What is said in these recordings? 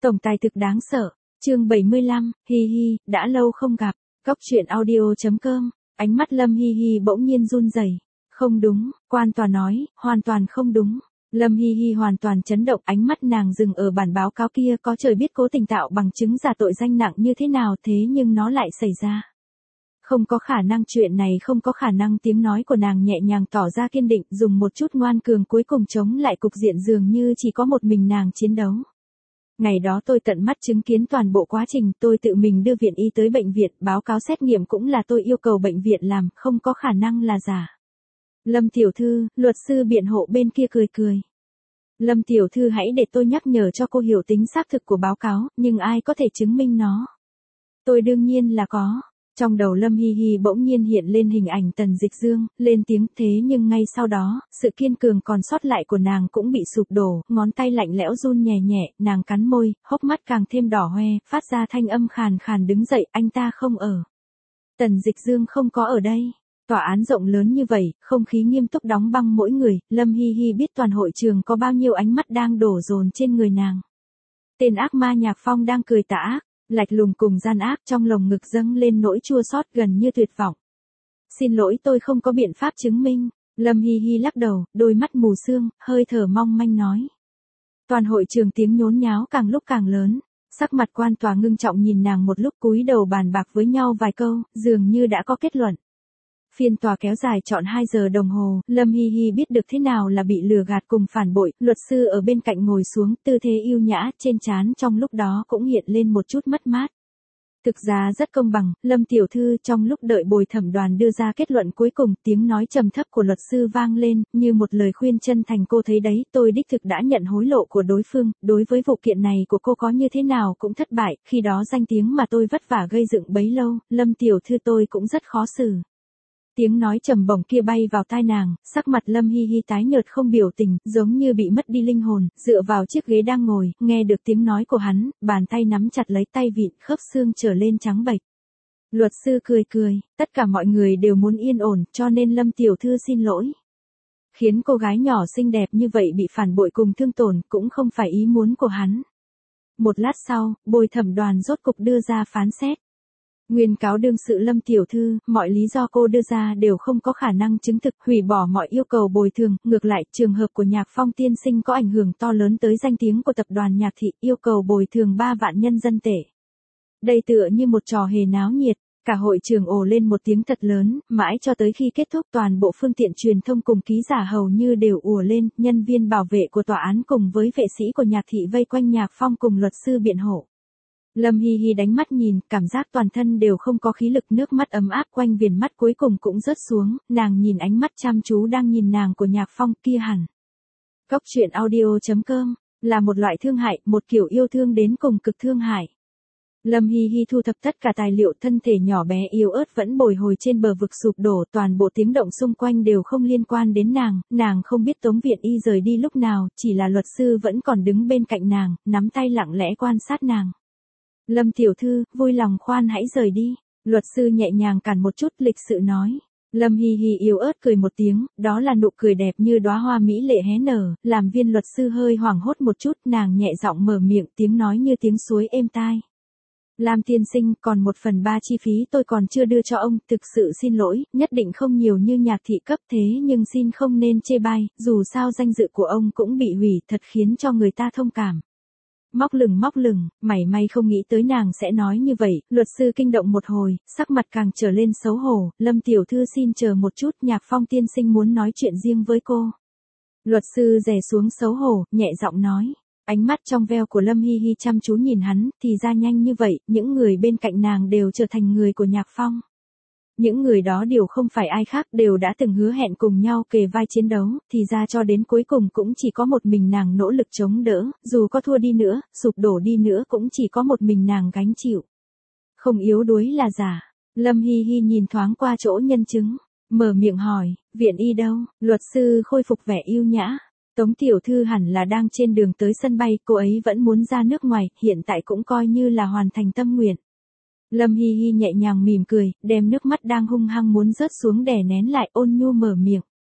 Tổng tài thực đáng sợ. Chương 75, hi hi, đã lâu không gặp. Góc truyện audio.com. Ánh mắt Lâm Hi Hi bỗng nhiên run rẩy. Không đúng, quan tòa nói, hoàn toàn không đúng. Lâm Hi Hi hoàn toàn chấn động, ánh mắt nàng dừng ở bản báo cáo kia, có trời biết cố tình tạo bằng chứng giả tội danh nặng như thế nào, thế nhưng nó lại xảy ra. Không có khả năng, chuyện này không có khả năng. Tiếng nói của nàng nhẹ nhàng tỏ ra kiên định, dùng một chút ngoan cường cuối cùng chống lại cục diện dường như chỉ có một mình nàng chiến đấu. Ngày đó tôi tận mắt chứng kiến toàn bộ quá trình, tôi tự mình đưa viện y tới bệnh viện, báo cáo xét nghiệm cũng là tôi yêu cầu bệnh viện làm, không có khả năng là giả. Lâm tiểu thư, luật sư biện hộ bên kia cười cười. Lâm tiểu thư, hãy để tôi nhắc nhở cho cô hiểu tính xác thực của báo cáo, nhưng ai có thể chứng minh nó? Tôi đương nhiên là có. Trong đầu Lâm Hi Hi bỗng nhiên hiện lên hình ảnh Tần Dịch Dương, lên tiếng, thế nhưng ngay sau đó, sự kiên cường còn sót lại của nàng cũng bị sụp đổ, ngón tay lạnh lẽo run nhẹ nhẹ, nàng cắn môi, hốc mắt càng thêm đỏ hoe, phát ra thanh âm khàn khàn, đứng dậy, anh ta không ở. Tần Dịch Dương không có ở đây. Tòa án rộng lớn như vậy, không khí nghiêm túc đóng băng mỗi người, Lâm Hi Hi biết toàn hội trường có bao nhiêu ánh mắt đang đổ dồn trên người nàng. Tên ác ma Nhạc Phong đang cười tà ác, lạnh lùng cùng gian ác, trong lồng ngực dâng lên nỗi chua xót gần như tuyệt vọng. Xin lỗi, tôi không có biện pháp chứng minh. Lâm Hi Hi lắc đầu, đôi mắt mù sương, hơi thở mong manh nói. Toàn hội trường tiếng nhốn nháo càng lúc càng lớn, sắc mặt quan tòa ngưng trọng nhìn nàng một lúc, cúi đầu bàn bạc với nhau vài câu, dường như đã có kết luận. Phiên tòa kéo dài trọn 2 giờ đồng hồ, Lâm Hi Hi biết được thế nào là bị lừa gạt cùng phản bội, luật sư ở bên cạnh ngồi xuống, tư thế yêu nhã, trên trán trong lúc đó cũng hiện lên một chút mất mát. Thực ra rất công bằng, Lâm tiểu thư, trong lúc đợi bồi thẩm đoàn đưa ra kết luận cuối cùng, tiếng nói trầm thấp của luật sư vang lên, như một lời khuyên chân thành, cô thấy đấy, tôi đích thực đã nhận hối lộ của đối phương, đối với vụ kiện này của cô có như thế nào cũng thất bại, khi đó danh tiếng mà tôi vất vả gây dựng bấy lâu, Lâm tiểu thư tôi cũng rất khó xử. Tiếng nói trầm bổng kia bay vào tai nàng, sắc mặt Lâm Hi Hi tái nhợt không biểu tình, giống như bị mất đi linh hồn, dựa vào chiếc ghế đang ngồi, nghe được tiếng nói của hắn, bàn tay nắm chặt lấy tay vịn, khớp xương trở lên trắng bệch. Luật sư cười cười, tất cả mọi người đều muốn yên ổn, cho nên Lâm tiểu thư xin lỗi. Khiến cô gái nhỏ xinh đẹp như vậy bị phản bội cùng thương tổn, cũng không phải ý muốn của hắn. Một lát sau, bồi thẩm đoàn rốt cục đưa ra phán xét. Nguyên cáo đương sự Lâm tiểu thư, mọi lý do cô đưa ra đều không có khả năng chứng thực, hủy bỏ mọi yêu cầu bồi thường, ngược lại, trường hợp của Nhạc Phong tiên sinh có ảnh hưởng to lớn tới danh tiếng của tập đoàn Nhạc thị, yêu cầu bồi thường 3 vạn nhân dân tệ. Đây tựa như một trò hề náo nhiệt, cả hội trường ồ lên một tiếng thật lớn, mãi cho tới khi kết thúc toàn bộ phương tiện truyền thông cùng ký giả hầu như đều ùa lên, nhân viên bảo vệ của tòa án cùng với vệ sĩ của Nhạc thị vây quanh Nhạc Phong cùng luật sư biện hộ. Lâm Hi Hi đánh mắt nhìn, cảm giác toàn thân đều không có khí lực, nước mắt ấm áp quanh viền mắt cuối cùng cũng rớt xuống, nàng nhìn ánh mắt chăm chú đang nhìn nàng của Nhạc Phong kia hẳn. Góc truyện audio.com, là một loại thương hại, một kiểu yêu thương đến cùng cực thương hại. Lâm Hi Hi thu thập tất cả tài liệu, thân thể nhỏ bé yếu ớt vẫn bồi hồi trên bờ vực sụp đổ, toàn bộ tiếng động xung quanh đều không liên quan đến nàng không biết tống viện y rời đi lúc nào, chỉ là luật sư vẫn còn đứng bên cạnh nàng, nắm tay lặng lẽ quan sát nàng. Lâm tiểu thư, vui lòng khoan hãy rời đi. Luật sư nhẹ nhàng cản một chút, lịch sự nói. Lâm Hi Hi yếu ớt cười một tiếng, đó là nụ cười đẹp như đóa hoa mỹ lệ hé nở, làm viên luật sư hơi hoảng hốt một chút, nàng nhẹ giọng mở miệng, tiếng nói như tiếng suối êm tai. Lam tiên sinh, còn 1/3 chi phí tôi còn chưa đưa cho ông, thực sự xin lỗi, nhất định không nhiều như Nhạc thị cấp, thế nhưng xin không nên chê bai, dù sao danh dự của ông cũng bị hủy, thật khiến cho người ta thông cảm. Móc lửng, mảy may không nghĩ tới nàng sẽ nói như vậy, luật sư kinh động một hồi, sắc mặt càng trở lên xấu hổ, Lâm tiểu thư xin chờ một chút, Nhạc Phong tiên sinh muốn nói chuyện riêng với cô. Luật sư rè xuống xấu hổ, nhẹ giọng nói, ánh mắt trong veo của Lâm Hi Hi chăm chú nhìn hắn, thì ra nhanh như vậy, những người bên cạnh nàng đều trở thành người của Nhạc Phong. Những người đó đều không phải ai khác, đều đã từng hứa hẹn cùng nhau kề vai chiến đấu, thì ra cho đến cuối cùng cũng chỉ có một mình nàng nỗ lực chống đỡ, dù có thua đi nữa, sụp đổ đi nữa cũng chỉ có một mình nàng gánh chịu. Không yếu đuối là giả. Lâm Hi Hi nhìn thoáng qua chỗ nhân chứng, mở miệng hỏi, viện y đâu? Luật sư khôi phục vẻ yêu nhã. Tống tiểu thư hẳn là đang trên đường tới sân bay, cô ấy vẫn muốn ra nước ngoài, hiện tại cũng coi như là hoàn thành tâm nguyện. Lâm Hi Hi nhẹ nhàng mỉm cười, đem nước mắt đang hung hăng muốn rớt xuống đè nén lại, ôn nhu mở miệng.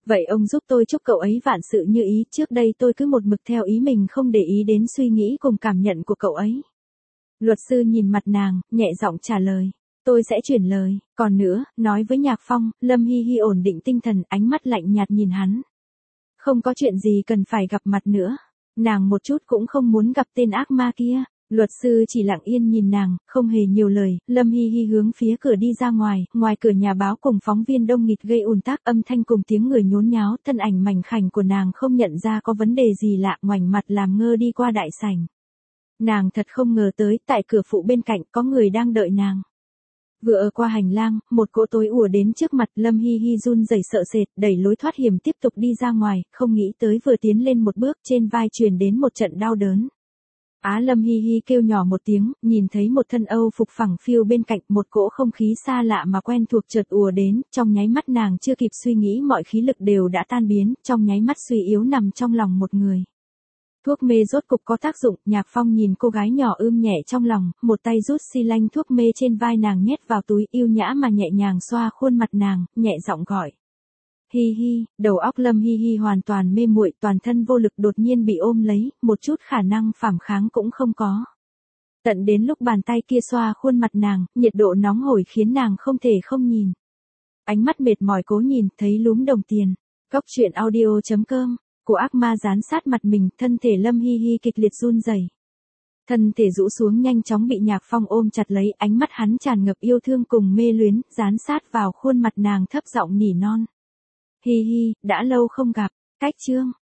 Vậy ông giúp tôi chúc cậu ấy vạn sự như ý, trước đây tôi cứ một mực theo ý mình không để ý đến suy nghĩ cùng cảm nhận của cậu ấy. Luật sư nhìn mặt nàng, nhẹ giọng trả lời. Tôi sẽ chuyển lời, còn nữa, nói với Nhạc Phong. Lâm Hi Hi ổn định tinh thần, ánh mắt lạnh nhạt nhìn hắn. Không có chuyện gì cần phải gặp mặt nữa. Nàng một chút cũng không muốn gặp tên ác ma kia. Luật sư chỉ lặng yên nhìn nàng, không hề nhiều lời. Lâm Hi Hi hướng phía cửa đi ra ngoài, ngoài cửa nhà báo cùng phóng viên đông nghịt gây ùn tắc, âm thanh cùng tiếng người nhốn nháo, thân ảnh mảnh khảnh của nàng không nhận ra có vấn đề gì lạ, ngoảnh mặt làm ngơ đi qua đại sảnh. Nàng thật không ngờ tới, tại cửa phụ bên cạnh có người đang đợi nàng. Vừa ở qua hành lang, một cỗ tối ùa đến trước mặt. Lâm Hi Hi run rẩy sợ sệt, đẩy lối thoát hiểm tiếp tục đi ra ngoài, không nghĩ tới vừa tiến lên một bước, trên vai truyền đến một trận đau đớn. Lâm Hi Hi kêu nhỏ một tiếng, nhìn thấy một thân Âu phục phẳng phiu bên cạnh, một cỗ không khí xa lạ mà quen thuộc chợt ùa đến, trong nháy mắt nàng chưa kịp suy nghĩ mọi khí lực đều đã tan biến, trong nháy mắt suy yếu nằm trong lòng một người. Thuốc mê rốt cục có tác dụng. Nhạc Phong nhìn cô gái nhỏ nhẹ trong lòng, một tay rút xi lanh thuốc mê trên vai nàng nhét vào túi, yêu nhã mà nhẹ nhàng xoa khuôn mặt nàng, nhẹ giọng gọi. Hi Hi. Đầu óc Lâm Hi Hi hoàn toàn mê muội, toàn thân vô lực, đột nhiên bị ôm lấy, một chút khả năng phản kháng cũng không có. Tận đến lúc bàn tay kia xoa khuôn mặt nàng, nhiệt độ nóng hổi khiến nàng không thể không nhìn. Ánh mắt mệt mỏi cố nhìn, thấy lúm đồng tiền. Góc truyện audio.com. Của ác ma dán sát mặt mình, thân thể Lâm Hi Hi kịch liệt run rẩy. Thân thể rũ xuống nhanh chóng bị Nhạc Phong ôm chặt lấy, ánh mắt hắn tràn ngập yêu thương cùng mê luyến, dán sát vào khuôn mặt nàng thấp giọng nỉ non. Hi Hi, đã lâu không gặp. Cách chương